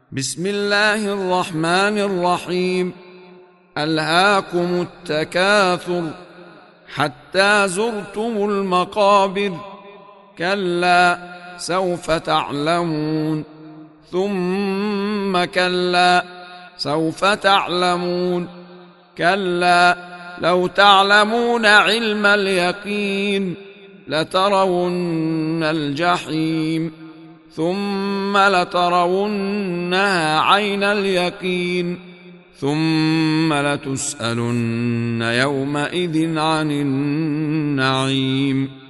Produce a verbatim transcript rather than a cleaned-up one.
بسم الله الرحمن الرحيم. ألهاكم التكاثر حتى زرتم المقابر، كلا سوف تعلمون ثم كلا سوف تعلمون، كلا لو تعلمون علم اليقين لترون الجحيم ثم لترونها عين اليقين ثم لتسألن يومئذ عن النعيم.